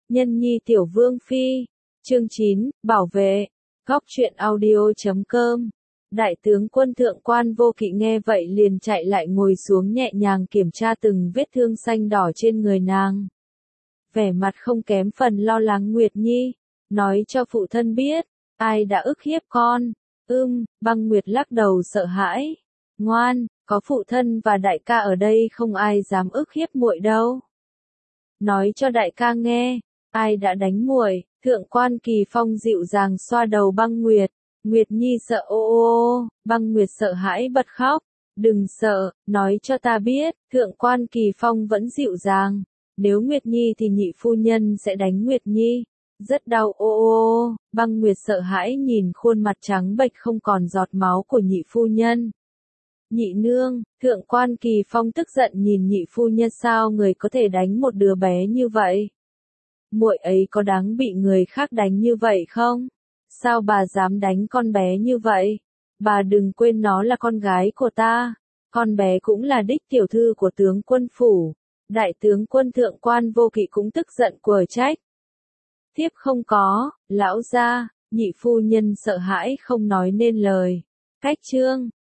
Nhân nhi tiểu vương phi. Chương 9, bảo vệ. Góc truyện audio.com. Đại tướng quân thượng quan Vô Kỵ nghe vậy liền chạy lại ngồi xuống nhẹ nhàng kiểm tra từng vết thương xanh đỏ trên người nàng. Vẻ mặt không kém phần lo lắng. Nguyệt Nhi, nói cho phụ thân biết, ai đã ức hiếp con? Băng Nguyệt lắc đầu sợ hãi. Ngoan, có phụ thân và đại ca ở đây không ai dám ức hiếp muội đâu. Nói cho đại ca nghe, ai đã đánh muội? Thượng quan Kỳ Phong dịu dàng xoa đầu Băng Nguyệt. Nguyệt Nhi sợ Băng Nguyệt sợ hãi bật khóc. Đừng sợ, nói cho ta biết. Thượng quan Kỳ Phong vẫn dịu dàng. Nếu Nguyệt Nhi thì nhị phu nhân sẽ đánh Nguyệt Nhi. Rất đau Băng Nguyệt sợ hãi nhìn khuôn mặt trắng bệch không còn giọt máu của nhị phu nhân. Nhị nương, thượng quan Kỳ Phong tức giận nhìn nhị phu nhân, sao người có thể đánh một đứa bé như vậy? Muội ấy có đáng bị người khác đánh như vậy không? Sao bà dám đánh con bé như vậy? Bà đừng quên nó là con gái của ta. Con bé cũng là đích tiểu thư của tướng quân phủ. Đại tướng quân thượng quan Vô Kỵ cũng tức giận quở trách. Tiếp không có, lão gia. Nhị phu nhân sợ hãi không nói nên lời. Cách chương